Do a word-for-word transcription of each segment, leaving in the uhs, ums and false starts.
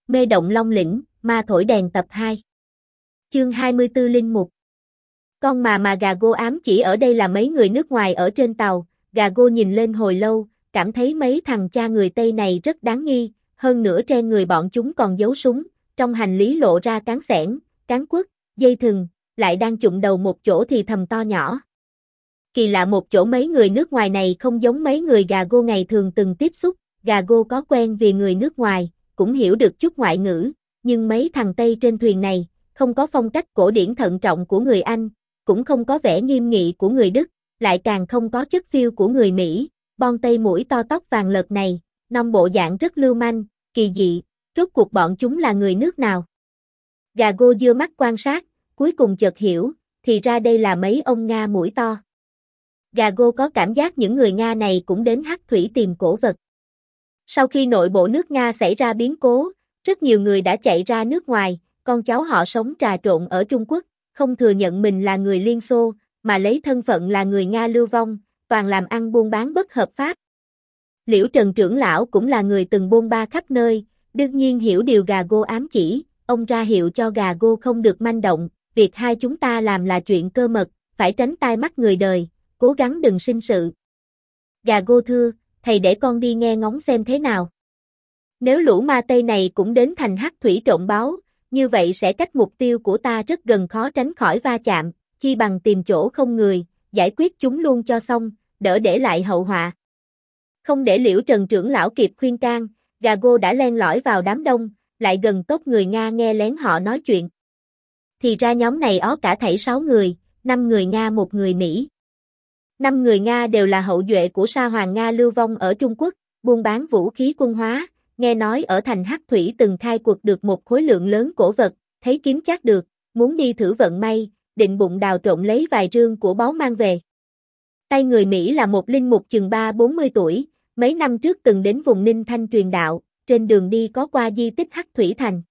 Mê động Long Lĩnh, ma thổi đèn tập hai. Chương hai mươi tư Linh Mục. Con mà mà Gago ám chỉ ở đây là mấy người nước ngoài ở trên tàu. Gago nhìn lên hồi lâu, cảm thấy mấy thằng cha người Tây này rất đáng nghi, hơn nữa trên người bọn chúng còn giấu súng, trong hành lý lộ ra cán xẻng, cán quất, dây thừng, lại đang chụm đầu một chỗ thì thầm to nhỏ. Kỳ lạ một chỗ mấy người nước ngoài này không giống mấy người Gago ngày thường từng tiếp xúc. Gago có quen vì người nước ngoài, cũng hiểu được chút ngoại ngữ, nhưng mấy thằng Tây trên thuyền này, không có phong cách cổ điển thận trọng của người Anh, cũng không có vẻ nghiêm nghị của người Đức, lại càng không có chất phiêu của người Mỹ, bon Tây mũi to tóc vàng lợt này, nong bộ dạng rất lưu manh, kỳ dị, rốt cuộc bọn chúng là người nước nào. Gago dưa mắt quan sát, cuối cùng chợt hiểu, thì ra đây là mấy ông Nga mũi to. Gago có cảm giác những người Nga này cũng đến Hắc Thủy tìm cổ vật. Sau khi nội bộ nước Nga xảy ra biến cố, rất nhiều người đã chạy ra nước ngoài, con cháu họ sống trà trộn ở Trung Quốc, không thừa nhận mình là người Liên Xô, mà lấy thân phận là người Nga lưu vong, toàn làm ăn buôn bán bất hợp pháp. Liễu Trần trưởng lão cũng là người từng bôn ba khắp nơi, đương nhiên hiểu điều Gago ám chỉ, ông ra hiệu cho Gago không được manh động, việc hai chúng ta làm là chuyện cơ mật, phải tránh tai mắt người đời, cố gắng đừng sinh sự. Gago thưa, thầy để con đi nghe ngóng xem thế nào. Nếu lũ ma Tây này cũng đến thành Hắc Thủy trộm báu, như vậy sẽ cách mục tiêu của ta rất gần, khó tránh khỏi va chạm, chi bằng tìm chỗ không người, giải quyết chúng luôn cho xong, đỡ để lại hậu họa. Không để Liễu Trần trưởng lão kịp khuyên can, Gago đã len lỏi vào đám đông, lại gần tốt người Nga nghe lén họ nói chuyện. Thì ra nhóm này ó cả thảy sáu người, năm người Nga một người Mỹ. Năm người Nga đều là hậu duệ của Sa Hoàng Nga lưu vong ở Trung Quốc, buôn bán vũ khí quân hóa, nghe nói ở thành Hắc Thủy từng khai cuộc được một khối lượng lớn cổ vật, thấy kiếm chắc được, muốn đi thử vận may, định bụng đào trộn lấy vài rương của báu mang về. Tay người Mỹ là một linh mục chừng ba bốn mươi tuổi, mấy năm trước từng đến vùng Ninh Thanh truyền đạo, trên đường đi có qua di tích Hắc Thủy Thành.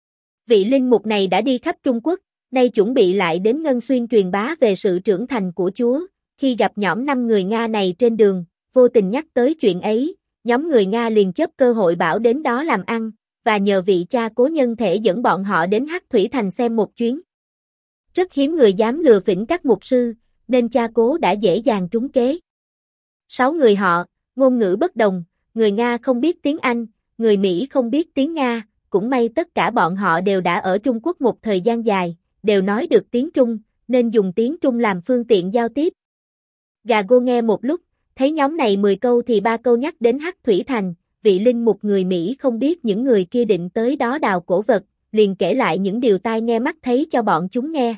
Vị linh mục này đã đi khắp Trung Quốc, nay chuẩn bị lại đến Ngân Xuyên truyền bá về sự trưởng thành của Chúa. Khi gặp nhóm năm người Nga này trên đường, vô tình nhắc tới chuyện ấy, nhóm người Nga liền chấp cơ hội bảo đến đó làm ăn, và nhờ vị cha cố nhân thể dẫn bọn họ đến Hắc Thủy Thành xem một chuyến. Rất hiếm người dám lừa phỉnh các mục sư, nên cha cố đã dễ dàng trúng kế. Sáu người họ, ngôn ngữ bất đồng, người Nga không biết tiếng Anh, người Mỹ không biết tiếng Nga, cũng may tất cả bọn họ đều đã ở Trung Quốc một thời gian dài, đều nói được tiếng Trung, nên dùng tiếng Trung làm phương tiện giao tiếp. Gago nghe một lúc, thấy nhóm này mười câu thì ba câu nhắc đến Hắc Thủy Thành, vị linh mục người Mỹ không biết những người kia định tới đó đào cổ vật, liền kể lại những điều tai nghe mắt thấy cho bọn chúng nghe.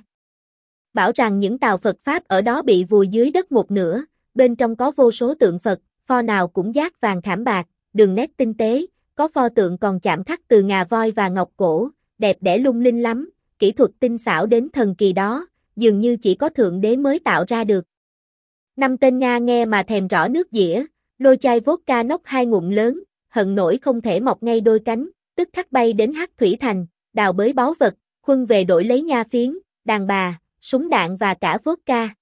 Bảo rằng những tàu Phật Pháp ở đó bị vùi dưới đất một nửa, bên trong có vô số tượng Phật, pho nào cũng dát vàng khảm bạc, đường nét tinh tế, có pho tượng còn chạm khắc từ ngà voi và ngọc cổ, đẹp đẽ lung linh lắm, kỹ thuật tinh xảo đến thần kỳ đó, dường như chỉ có Thượng Đế mới tạo ra được. Năm tên Nga nghe mà thèm rõ nước dĩa, lôi chai vodka nốc hai ngụm lớn, hận nổi không thể mọc ngay đôi cánh, tức khắc bay đến Hắc Thủy Thành, đào bới báu vật, khuân về đổi lấy nha phiến, đàn bà, súng đạn và cả vodka.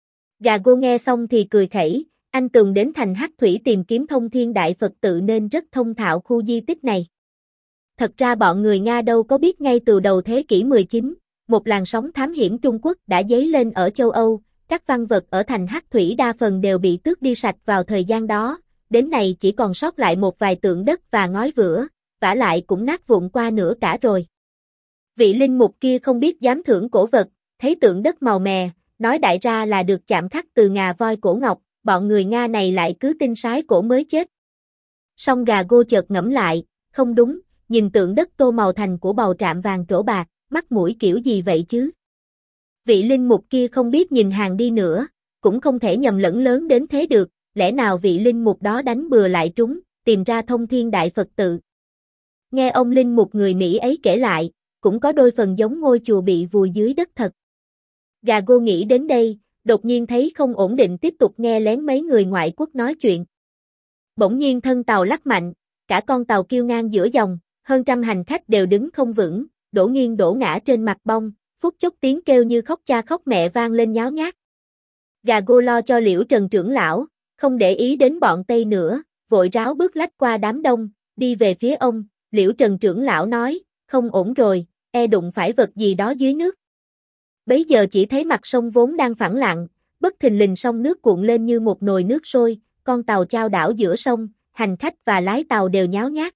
Gago nghe xong thì cười khẩy, anh từng đến thành Hắc Thủy tìm kiếm Thông Thiên Đại Phật tự nên rất thông thạo khu di tích này. Thật ra bọn người Nga đâu có biết ngay từ đầu thế kỷ mười chín, một làn sóng thám hiểm Trung Quốc đã dấy lên ở châu Âu. Các văn vật ở thành Hắc Thủy đa phần đều bị tước đi sạch vào thời gian đó, đến nay chỉ còn sót lại một vài tượng đất và ngói vữa, vả lại cũng nát vụn qua nửa cả rồi. Vị linh mục kia không biết dám thưởng cổ vật, thấy tượng đất màu mè, nói đại ra là được chạm khắc từ ngà voi cổ ngọc, bọn người Nga này lại cứ tin sái cổ mới chết. Song Gago chợt ngẫm lại, không đúng, nhìn tượng đất tô màu thành của bầu trạm vàng trổ bạc, mắt mũi kiểu gì vậy chứ? Vị linh mục kia không biết nhìn hàng đi nữa, cũng không thể nhầm lẫn lớn đến thế được, lẽ nào vị linh mục đó đánh bừa lại trúng, tìm ra Thông Thiên Đại Phật tự. Nghe ông linh mục người Mỹ ấy kể lại, cũng có đôi phần giống ngôi chùa bị vùi dưới đất thật. Gago nghĩ đến đây, đột nhiên thấy không ổn định tiếp tục nghe lén mấy người ngoại quốc nói chuyện. Bỗng nhiên thân tàu lắc mạnh, cả con tàu kêu ngang giữa dòng, hơn trăm hành khách đều đứng không vững, đổ nghiêng đổ ngã trên mặt bông. Phút chốc tiếng kêu như khóc cha khóc mẹ vang lên nháo nhác. Gago lo cho Liễu Trần trưởng lão, không để ý đến bọn Tây nữa, vội ráo bước lách qua đám đông, đi về phía ông, Liễu Trần trưởng lão nói, không ổn rồi, e đụng phải vật gì đó dưới nước. Bấy giờ chỉ thấy mặt sông vốn đang phẳng lặng, bất thình lình sông nước cuộn lên như một nồi nước sôi, con tàu chao đảo giữa sông, hành khách và lái tàu đều nháo nhác.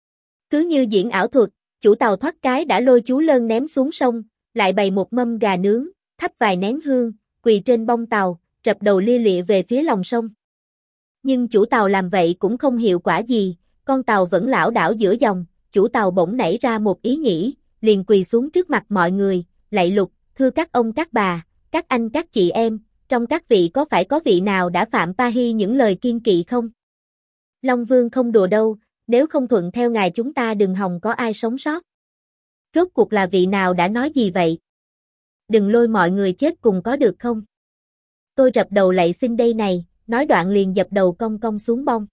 Cứ như diễn ảo thuật, chủ tàu thoát cái đã lôi chú Lơn ném xuống sông, lại bày một mâm gà nướng, thắp vài nén hương, quỳ trên bông tàu, rập đầu lia lịa về phía lòng sông. Nhưng chủ tàu làm vậy cũng không hiệu quả gì, con tàu vẫn lảo đảo giữa dòng, chủ tàu bỗng nảy ra một ý nghĩ, liền quỳ xuống trước mặt mọi người, lạy lục, thưa các ông các bà, các anh các chị em, trong các vị có phải có vị nào đã phạm pa hi những lời kiêng kỵ không? Long Vương không đùa đâu, nếu không thuận theo ngài chúng ta đừng hòng có ai sống sót. Rốt cuộc là vị nào đã nói gì vậy? Đừng lôi mọi người chết cùng có được không? Tôi rập đầu lạy xin đây này, nói đoạn liền dập đầu cong cong xuống bông.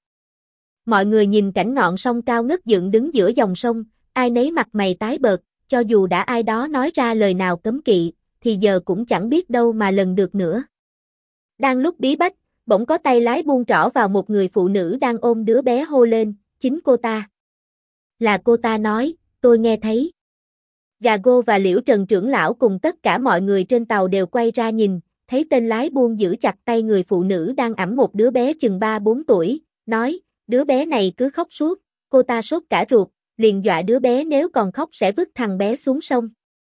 Mọi người nhìn cảnh ngọn sông cao ngất dựng đứng giữa dòng sông, ai nấy mặt mày tái bợt, cho dù đã ai đó nói ra lời nào cấm kỵ, thì giờ cũng chẳng biết đâu mà lần được nữa. Đang lúc bí bách, bỗng có tay lái buông trỏ vào một người phụ nữ đang ôm đứa bé hô lên, chính cô ta. Là cô ta nói, tôi nghe thấy. Gago và Liễu Trần trưởng lão cùng tất cả mọi người trên tàu đều quay ra nhìn, thấy tên lái buông giữ chặt tay người phụ nữ đang ẵm một đứa bé chừng ba bốn tuổi, nói, đứa bé này cứ khóc suốt, cô ta sốt cả ruột, liền dọa đứa bé nếu còn khóc sẽ vứt thằng bé xuống sông.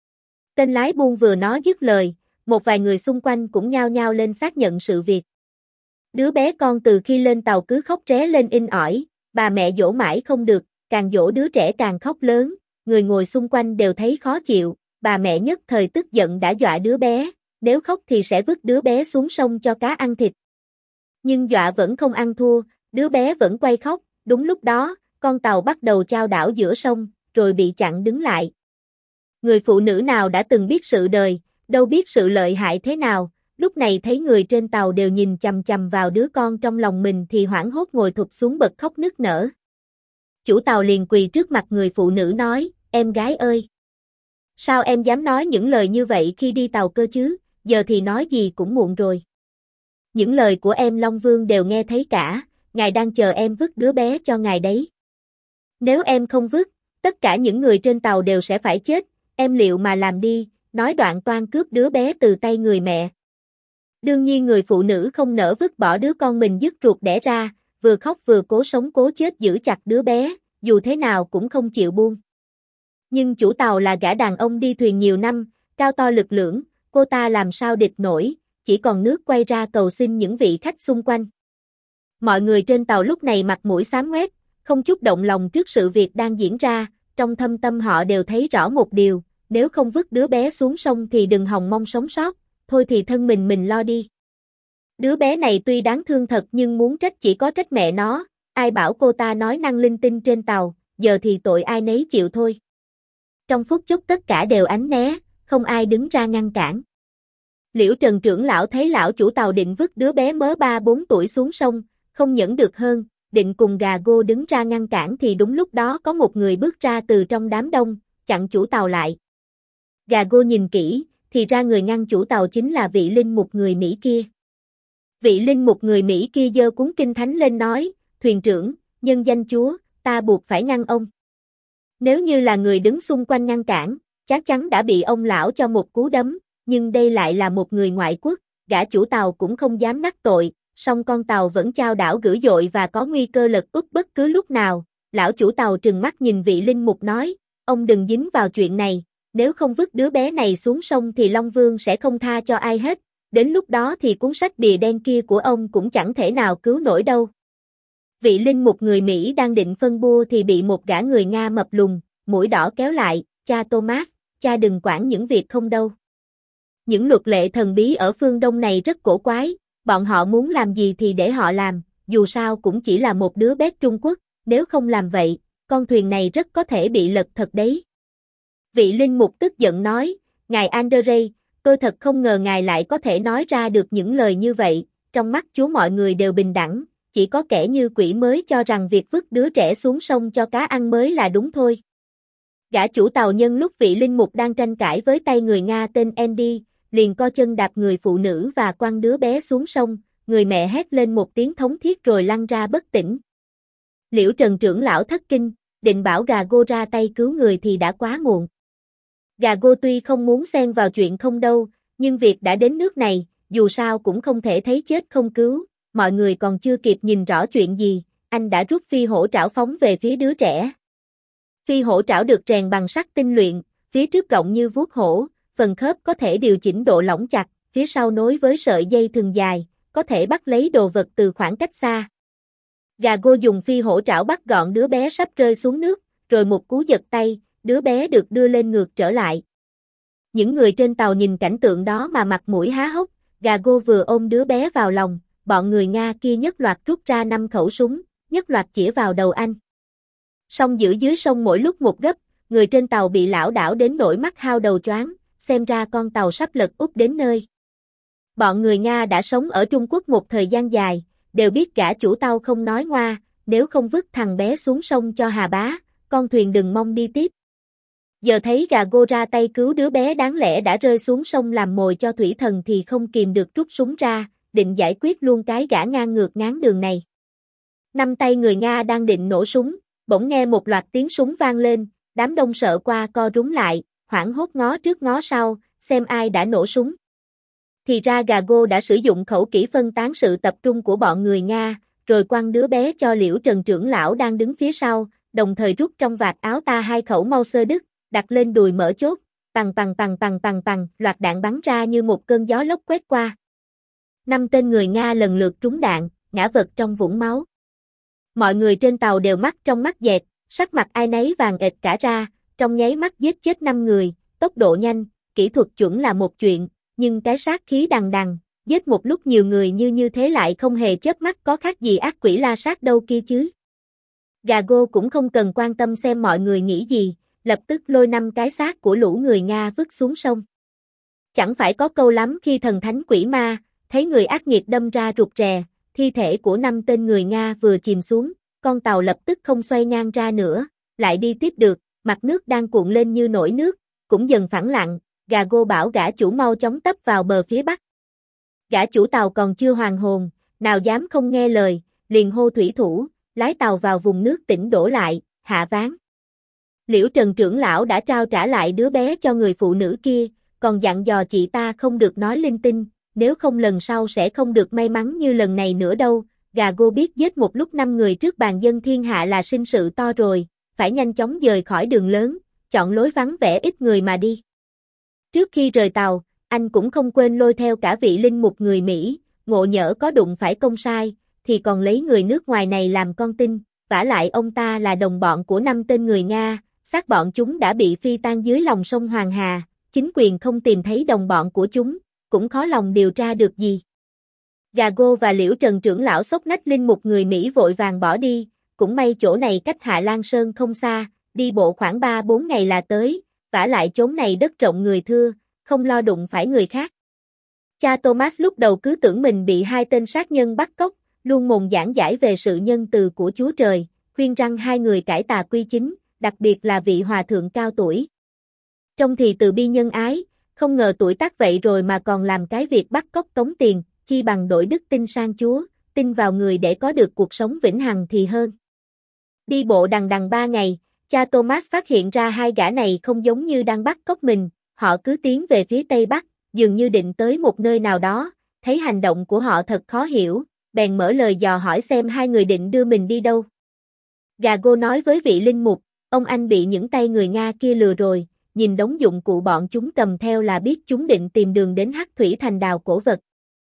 Tên lái buông vừa nói dứt lời, một vài người xung quanh cũng nhao nhao lên xác nhận sự việc. Đứa bé con từ khi lên tàu cứ khóc ré lên inh ỏi, bà mẹ dỗ mãi không được, càng dỗ đứa trẻ càng khóc lớn, người ngồi xung quanh đều thấy khó chịu, bà mẹ nhất thời tức giận đã dọa đứa bé, nếu khóc thì sẽ vứt đứa bé xuống sông cho cá ăn thịt. Nhưng dọa vẫn không ăn thua, đứa bé vẫn quay khóc, đúng lúc đó, con tàu bắt đầu chao đảo giữa sông, rồi bị chặn đứng lại. Người phụ nữ nào đã từng biết sự đời, đâu biết sự lợi hại thế nào, lúc này thấy người trên tàu đều nhìn chằm chằm vào đứa con trong lòng mình thì hoảng hốt ngồi thụp xuống bật khóc nức nở. Chủ tàu liền quỳ trước mặt người phụ nữ nói, em gái ơi! Sao em dám nói những lời như vậy khi đi tàu cơ chứ, giờ thì nói gì cũng muộn rồi. Những lời của em Long Vương đều nghe thấy cả, ngài đang chờ em vứt đứa bé cho ngài đấy. Nếu em không vứt, tất cả những người trên tàu đều sẽ phải chết, em liệu mà làm đi, nói đoạn toan cướp đứa bé từ tay người mẹ. Đương nhiên người phụ nữ không nỡ vứt bỏ đứa con mình dứt ruột đẻ ra, vừa khóc vừa cố sống cố chết giữ chặt đứa bé, dù thế nào cũng không chịu buông. Nhưng chủ tàu là gã đàn ông đi thuyền nhiều năm, cao to lực lưỡng, cô ta làm sao địch nổi, chỉ còn nước quay ra cầu xin những vị khách xung quanh. Mọi người trên tàu lúc này mặt mũi xám ngoét, không chút động lòng trước sự việc đang diễn ra, trong thâm tâm họ đều thấy rõ một điều, nếu không vứt đứa bé xuống sông thì đừng hòng mong sống sót, thôi thì thân mình mình lo đi. Đứa bé này tuy đáng thương thật nhưng muốn trách chỉ có trách mẹ nó, ai bảo cô ta nói năng linh tinh trên tàu, giờ thì tội ai nấy chịu thôi. Trong phút chốc tất cả đều ánh né, không ai đứng ra ngăn cản. Liễu Trần trưởng lão thấy lão chủ tàu định vứt đứa bé mớ ba bốn tuổi xuống sông, không nhẫn được hơn, định cùng Gago đứng ra ngăn cản thì đúng lúc đó có một người bước ra từ trong đám đông, chặn chủ tàu lại. Gago nhìn kỹ, thì ra người ngăn chủ tàu chính là vị linh mục người Mỹ kia. Vị linh mục người Mỹ kia giơ cuốn kinh thánh lên nói, thuyền trưởng, nhân danh Chúa, ta buộc phải ngăn ông. Nếu như là người đứng xung quanh ngăn cản, chắc chắn đã bị ông lão cho một cú đấm, nhưng đây lại là một người ngoại quốc, gã chủ tàu cũng không dám đắc tội, song con tàu vẫn chao đảo dữ dội và có nguy cơ lật úp bất cứ lúc nào. Lão chủ tàu trừng mắt nhìn vị linh mục nói, ông đừng dính vào chuyện này, nếu không vứt đứa bé này xuống sông thì Long Vương sẽ không tha cho ai hết, đến lúc đó thì cuốn sách bìa đen kia của ông cũng chẳng thể nào cứu nổi đâu. Vị linh mục người Mỹ đang định phân bua thì bị một gã người Nga mập lùn, mũi đỏ kéo lại, cha Thomas, cha đừng quản những việc không đâu. Những luật lệ thần bí ở phương Đông này rất cổ quái, bọn họ muốn làm gì thì để họ làm, dù sao cũng chỉ là một đứa bé Trung Quốc, nếu không làm vậy, con thuyền này rất có thể bị lật thật đấy. Vị linh mục tức giận nói, ngài Andrei, tôi thật không ngờ ngài lại có thể nói ra được những lời như vậy, trong mắt Chúa mọi người đều bình đẳng, chỉ có kẻ như quỷ mới cho rằng việc vứt đứa trẻ xuống sông cho cá ăn mới là đúng thôi. Gã chủ tàu nhân lúc vị linh mục đang tranh cãi với tay người Nga tên Andy, liền co chân đạp người phụ nữ và quăng đứa bé xuống sông, người mẹ hét lên một tiếng thống thiết rồi lăn ra bất tỉnh. Liễu Trần trưởng lão thất kinh, định bảo Gago ra tay cứu người thì đã quá muộn. Gago tuy không muốn xen vào chuyện không đâu, nhưng việc đã đến nước này, dù sao cũng không thể thấy chết không cứu, mọi người còn chưa kịp nhìn rõ chuyện gì, anh đã rút phi hổ trảo phóng về phía đứa trẻ. Phi hổ trảo được rèn bằng sắt tinh luyện, phía trước gọng như vuốt hổ, phần khớp có thể điều chỉnh độ lỏng chặt, phía sau nối với sợi dây thừng dài, có thể bắt lấy đồ vật từ khoảng cách xa. Gago dùng phi hổ trảo bắt gọn đứa bé sắp rơi xuống nước, rồi một cú giật tay, đứa bé được đưa lên ngược trở lại. Những người trên tàu nhìn cảnh tượng đó mà mặt mũi há hốc, Gago vừa ôm đứa bé vào lòng, bọn người Nga kia nhất loạt rút ra năm khẩu súng, nhất loạt chĩa vào đầu anh. Song giữ dưới sông mỗi lúc một gấp, người trên tàu bị lảo đảo đến nỗi mắt hao đầu choáng, xem ra con tàu sắp lật úp đến nơi. Bọn người Nga đã sống ở Trung Quốc một thời gian dài, đều biết gã chủ tàu không nói ngoa, nếu không vứt thằng bé xuống sông cho Hà Bá, con thuyền đừng mong đi tiếp. Giờ thấy Gago ra tay cứu đứa bé đáng lẽ đã rơi xuống sông làm mồi cho thủy thần thì không kìm được rút súng ra, định giải quyết luôn cái gã ngang ngược ngáng đường này. Năm tay người Nga đang định nổ súng, bỗng nghe một loạt tiếng súng vang lên, đám đông sợ qua co rúm lại, hoảng hốt ngó trước ngó sau, xem ai đã nổ súng. Thì ra Gago đã sử dụng khẩu kỹ phân tán sự tập trung của bọn người Nga, rồi quăng đứa bé cho Liễu Trần trưởng lão đang đứng phía sau, đồng thời rút trong vạt áo ta hai khẩu mau sơ đức, đặt lên đùi mở chốt, pằng pằng pằng pằng pằng pằng, loạt đạn bắn ra như một cơn gió lốc quét qua. Năm tên người Nga lần lượt trúng đạn, ngã vật trong vũng máu. Mọi người trên tàu đều mắt trong mắt dẹt, sắc mặt ai nấy vàng ệt cả ra, trong nháy mắt giết chết năm người, tốc độ nhanh, kỹ thuật chuẩn là một chuyện, nhưng cái sát khí đằng đằng, giết một lúc nhiều người như như thế lại không hề chớp mắt có khác gì ác quỷ la sát đâu kia chứ. Gago cũng không cần quan tâm xem mọi người nghĩ gì, lập tức lôi năm cái xác của lũ người Nga vứt xuống sông. Chẳng phải có câu lắm khi thần thánh quỷ ma, thấy người ác nghiệt đâm ra rụt rè, thi thể của năm tên người Nga vừa chìm xuống, con tàu lập tức không xoay ngang ra nữa, lại đi tiếp được, mặt nước đang cuộn lên như nổi nước, cũng dần phẳng lặng, Gago bảo gã chủ mau chóng tấp vào bờ phía bắc. Gã chủ tàu còn chưa hoàn hồn, nào dám không nghe lời, liền hô thủy thủ, lái tàu vào vùng nước tỉnh đổ lại, hạ ván. Liễu Trần trưởng lão đã trao trả lại đứa bé cho người phụ nữ kia, còn dặn dò chị ta không được nói linh tinh, nếu không lần sau sẽ không được may mắn như lần này nữa đâu. Gago biết giết một lúc năm người trước bàn dân thiên hạ là sinh sự to rồi, phải nhanh chóng dời khỏi đường lớn, chọn lối vắng vẻ ít người mà đi. Trước khi rời tàu, anh cũng không quên lôi theo cả vị linh mục người Mỹ, ngộ nhỡ có đụng phải công sai, thì còn lấy người nước ngoài này làm con tin, vả lại ông ta là đồng bọn của năm tên người Nga, xác bọn chúng đã bị phi tang dưới lòng sông Hoàng Hà, chính quyền không tìm thấy đồng bọn của chúng, cũng khó lòng điều tra được gì. Gago và Liễu Trần trưởng lão xốc nách linh mục người Mỹ vội vàng bỏ đi, cũng may chỗ này cách Hạ Lan Sơn không xa, đi bộ khoảng ba bốn ngày là tới, vả lại chốn này đất rộng người thưa, không lo đụng phải người khác. Cha Thomas lúc đầu cứ tưởng mình bị hai tên sát nhân bắt cóc, luôn mồm giảng giải về sự nhân từ của Chúa Trời, khuyên rằng hai người cải tà quy chính, đặc biệt là vị hòa thượng cao tuổi. Trông thì từ bi nhân ái, không ngờ tuổi tác vậy rồi mà còn làm cái việc bắt cóc tống tiền, chi bằng đổi đức tin sang Chúa, tin vào người để có được cuộc sống vĩnh hằng thì hơn. Đi bộ đằng đằng ba ngày, cha Thomas phát hiện ra hai gã này không giống như đang bắt cóc mình, họ cứ tiến về phía tây bắc, dường như định tới một nơi nào đó, thấy hành động của họ thật khó hiểu, bèn mở lời dò hỏi xem hai người định đưa mình đi đâu. Gago nói với vị linh mục, ông anh bị những tay người Nga kia lừa rồi, nhìn đống dụng cụ bọn chúng cầm theo là biết chúng định tìm đường đến Hắc Thủy Thành đào cổ vật.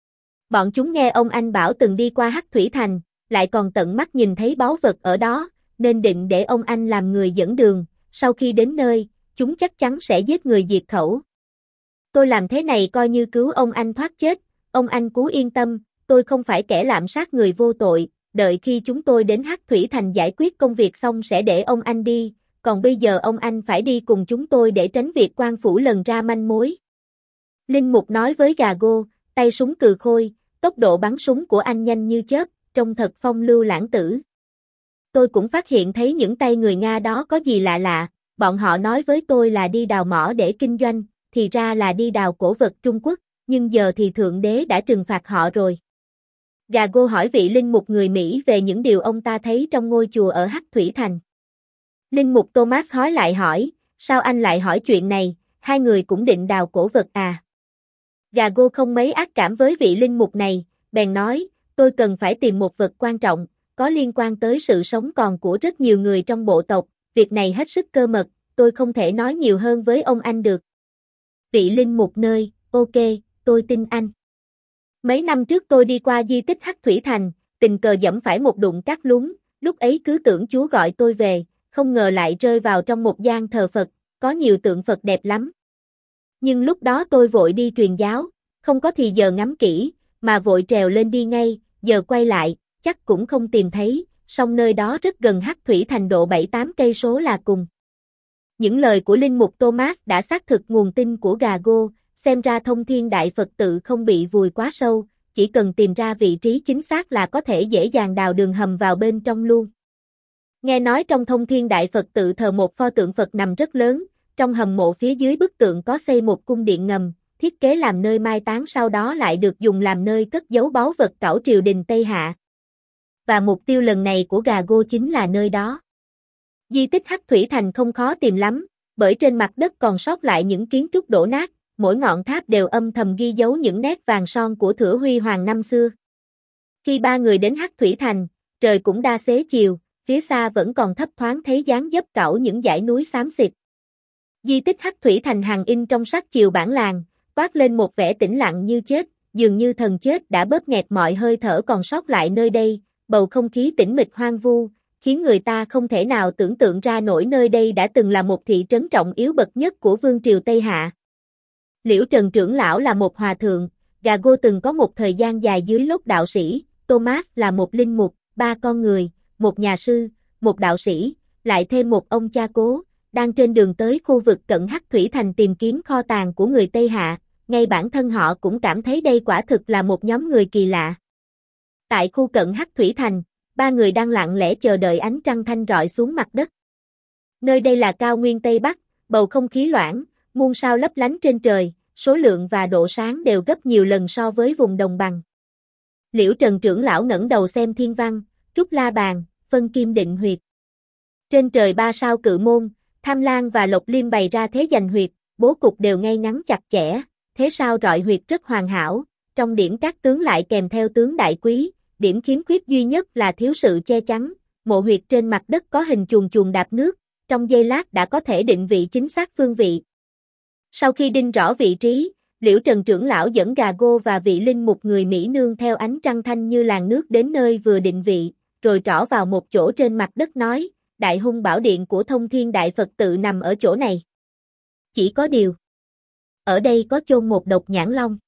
Bọn chúng nghe ông anh bảo từng đi qua Hắc Thủy Thành, lại còn tận mắt nhìn thấy báu vật ở đó, nên định để ông anh làm người dẫn đường, sau khi đến nơi, chúng chắc chắn sẽ giết người diệt khẩu. Tôi làm thế này coi như cứu ông anh thoát chết, ông anh cứ yên tâm, tôi không phải kẻ lạm sát người vô tội, đợi khi chúng tôi đến Hắc Thủy Thành giải quyết công việc xong sẽ để ông anh đi, còn bây giờ ông anh phải đi cùng chúng tôi để tránh việc quan phủ lần ra manh mối. Linh mục nói với Gago, tay súng cừ khôi, tốc độ bắn súng của anh nhanh như chớp, trông thật phong lưu lãng tử. Tôi cũng phát hiện thấy những tay người Nga đó có gì lạ lạ, bọn họ nói với tôi là đi đào mỏ để kinh doanh, thì ra là đi đào cổ vật Trung Quốc, nhưng giờ thì Thượng Đế đã trừng phạt họ rồi. Gago hỏi vị linh mục người Mỹ về những điều ông ta thấy trong ngôi chùa ở Hắc Thủy Thành. Linh mục Thomas hói lại hỏi, sao anh lại hỏi chuyện này, hai người cũng định đào cổ vật à? Gago không mấy ác cảm với vị linh mục này, bèn nói, tôi cần phải tìm một vật quan trọng, có liên quan tới sự sống còn của rất nhiều người trong bộ tộc, việc này hết sức cơ mật, tôi không thể nói nhiều hơn với ông anh được. Vị linh mục nơi, ok, tôi tin anh. Mấy năm trước tôi đi qua di tích Hắc Thủy Thành, tình cờ dẫm phải một đụng cát lún, lúc ấy cứ tưởng Chúa gọi tôi về, không ngờ lại rơi vào trong một gian thờ Phật, có nhiều tượng Phật đẹp lắm. Nhưng lúc đó tôi vội đi truyền giáo, không có thì giờ ngắm kỹ, mà vội trèo lên đi ngay, giờ quay lại, chắc cũng không tìm thấy, song nơi đó rất gần Hắc Thủy Thành độ bảy tám cây số là cùng. Những lời của linh mục Thomas đã xác thực nguồn tin của Gago, xem ra Thông Thiên Đại Phật tự không bị vùi quá sâu, chỉ cần tìm ra vị trí chính xác là có thể dễ dàng đào đường hầm vào bên trong luôn. Nghe nói trong Thông Thiên Đại Phật tự thờ một pho tượng Phật nằm rất lớn, trong hầm mộ phía dưới bức tượng có xây một cung điện ngầm, thiết kế làm nơi mai táng sau đó lại được dùng làm nơi cất giấu báu vật cẩu triều đình Tây Hạ. Và mục tiêu lần này của Gago chính là nơi đó. Di tích Hắc Thủy Thành không khó tìm lắm, bởi trên mặt đất còn sót lại những kiến trúc đổ nát, mỗi ngọn tháp đều âm thầm ghi dấu những nét vàng son của thửa huy hoàng năm xưa. Khi ba người đến Hắc Thủy Thành, trời cũng đa xế chiều, phía xa vẫn còn thấp thoáng thấy dáng dấp cẩu những dãy núi xám xịt. Di tích Hắc Thủy Thành hàng in trong sắc chiều bản làng, toát lên một vẻ tĩnh lặng như chết, dường như thần chết đã bóp nghẹt mọi hơi thở còn sót lại nơi đây, bầu không khí tĩnh mịch hoang vu, khiến người ta không thể nào tưởng tượng ra nổi nơi đây đã từng là một thị trấn trọng yếu bậc nhất của vương triều Tây Hạ. Liễu Trần trưởng lão là một hòa thượng, Gago từng có một thời gian dài dưới lốt đạo sĩ, Thomas là một linh mục, ba con người, một nhà sư, một đạo sĩ, lại thêm một ông cha cố, đang trên đường tới khu vực cận Hắc Thủy Thành tìm kiếm kho tàng của người Tây Hạ, ngay bản thân họ cũng cảm thấy đây quả thực là một nhóm người kỳ lạ. Tại khu cận Hắc Thủy Thành, ba người đang lặng lẽ chờ đợi ánh trăng thanh rọi xuống mặt đất. Nơi đây là cao nguyên Tây Bắc, bầu không khí loãng, muôn sao lấp lánh trên trời, số lượng và độ sáng đều gấp nhiều lần so với vùng đồng bằng. Liễu Trần trưởng lão ngẩng đầu xem thiên văn, trúc la bàn, phân kim định huyệt. Trên trời ba sao Cự Môn, Tham Lang và Lộc Liêm bày ra thế giành huyệt, bố cục đều ngay ngắn chặt chẽ, thế sao rọi huyệt rất hoàn hảo, trong điểm các tướng lại kèm theo tướng đại quý, điểm khiếm khuyết duy nhất là thiếu sự che chắn, mộ huyệt trên mặt đất có hình chuồn chuồn đạp nước, trong giây lát đã có thể định vị chính xác phương vị. Sau khi đinh rõ vị trí, Liễu Trần trưởng lão dẫn Gago và vị linh mục người Mỹ nương theo ánh trăng thanh như làn nước đến nơi vừa định vị, rồi trỏ vào một chỗ trên mặt đất nói, Đại Hung Bảo Điện của Thông Thiên Đại Phật tự nằm ở chỗ này. Chỉ có điều, ở đây có chôn một độc nhãn long.